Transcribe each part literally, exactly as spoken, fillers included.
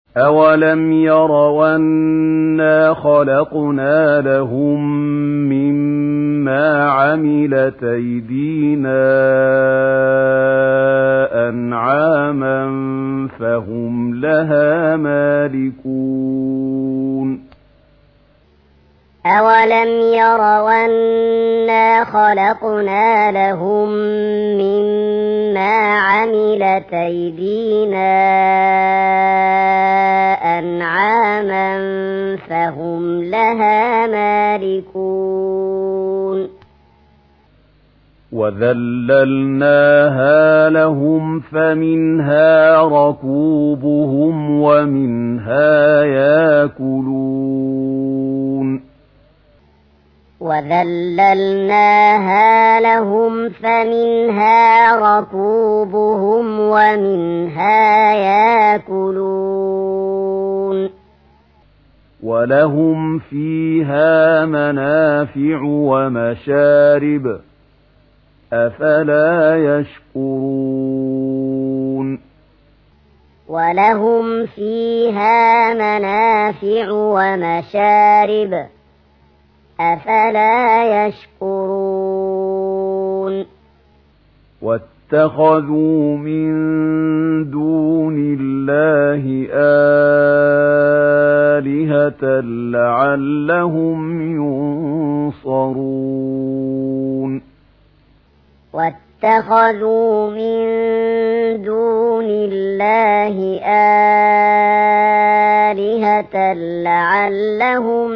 أَوَلَمْ يَرَوْا أَنَّا خَلَقْنَا لَهُم مِّمَّا عَمِلَتْ أَيْدِينَا أَنْعَامًا فَهُمْ لَهَا مَالِكُونَ أَوَلَمْ يَرَوْا أَنَّا خَلَقْنَا لَهُم مِّمَّا عَمِلَتْ أَيْدِينَا أَنْعَامًا فَهُمْ لَهَا مَالِكُونَ وَذَلَّلْنَاهَا لَهُمْ فَمِنْهَا رَكُوبُهُمْ وَمِنْهَا يَأْكُلُونَ وَذَلَّلْنَاهَا لَهُمْ فَمِنْهَا رَكُوبُهُمْ وَمِنْهَا يَأْكُلُونَ وَلَهُمْ فِيهَا مَنَافِعُ وَمَشَارِبُ أَفَلَا يَشْكُرُونَ وَلَهُمْ فِيهَا مَنَافِعُ وَمَشَارِبُ أَفَلَا يَشْكُرُونَ وَاتَّخَذُوا مِن دُونِ اللَّهِ آلِهَةً لَّعَلَّهُمْ يُنصَرُونَ وَاتَّخَذُوا مِن دُونِ اللَّهِ آلِهَةً لَّعَلَّهُمْ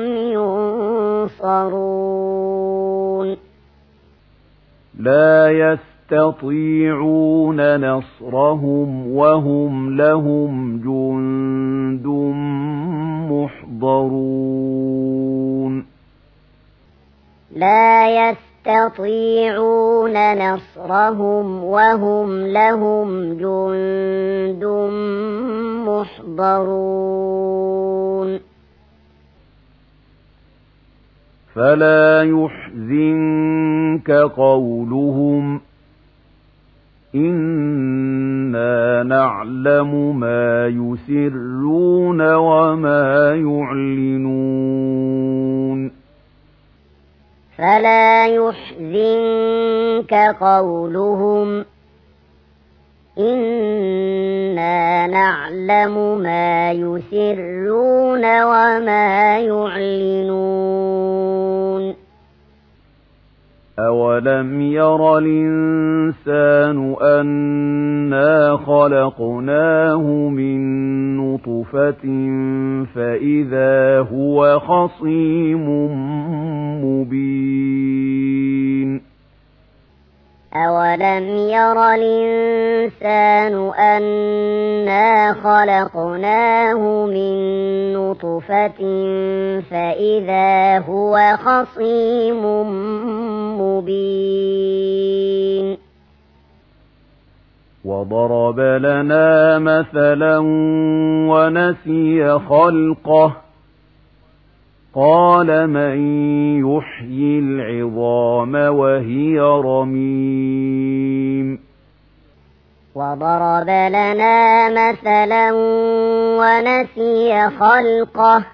يُنصَرُونَ لَا يَسْتَطِيعُونَ نَصْرَهُمْ وَهُمْ لَهُمْ جُندٌ مُّحْضَرُونَ لا يستطيعون نصرهم وهم لهم جند محضرون فلا يحزنك قولهم إنا نعلم ما يسرون وما يعلنون فلا يحزنك قولهم إنا نعلم ما يسرون وما يعلنون أولم ير الإنسان أنا خلقناه من نطفة فإذا هو خصيم مبين أولم ير الإنسان أنا خلقناه من نطفة فإذا هو خصيم مبين وضرب لنا مثلا ونسي خلقه قال من يحيي العظام وهي رميم وضرب لنا مثلا ونسي خلقه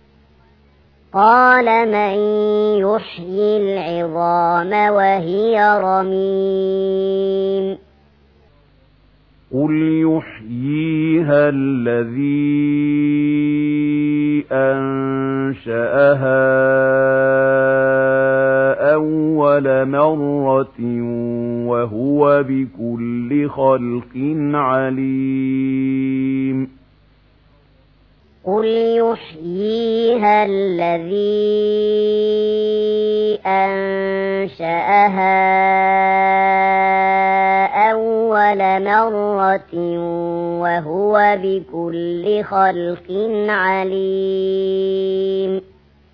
قال من يحيي العظام وهي رميم قل يحييها الذي أنشأها أول مرة وهو بكل خلق عليم قل يحييها الذي أنشأها أول مرة وهو بكل خلق عليم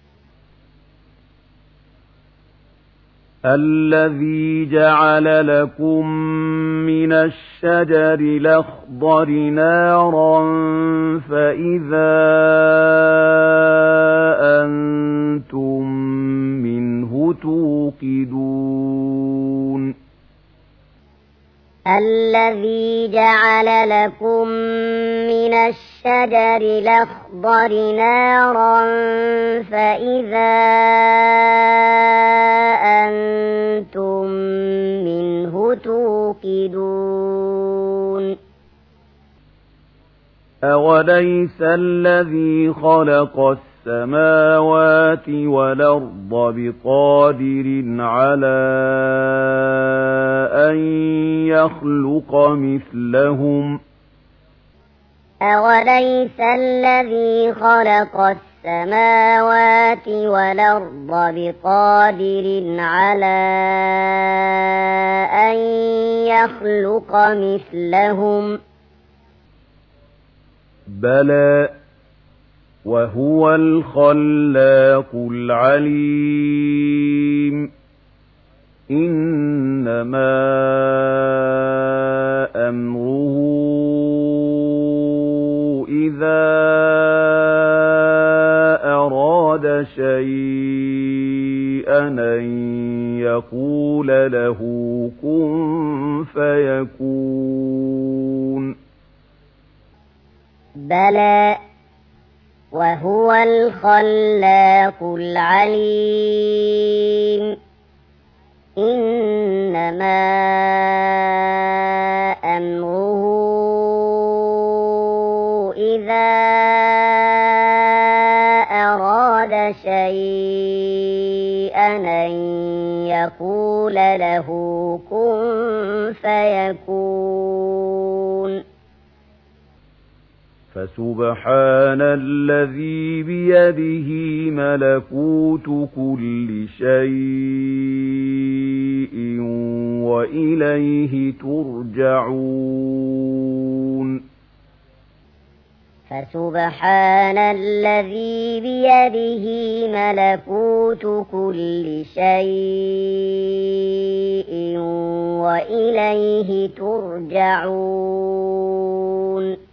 الذي جعل لكم من الشجر الأخضر نارا فإذا أنتم منه توقدون الذي جعل لكم من الشجر الشجر الأخضر نارا فإذا أنتم منه توقدون أوليس الذي خلق السماوات والأرض بقادر على أن يخلق مثلهم أوليس الذي خلق السماوات والأرض بقادر على أن يخلق مثلهم بلى وهو الخلاق العليم إنما أمره إذا أراد شيئا أن يقول له كن فيكون بلى وهو الخلاق العليم إنما أمره إذا أراد شيئا أن يقول له كن فيكون فسبحان الذي بيده ملكوت كل شيء وإليه ترجعون فسبحان الذي بيده ملكوت كل شيء وإليه ترجعون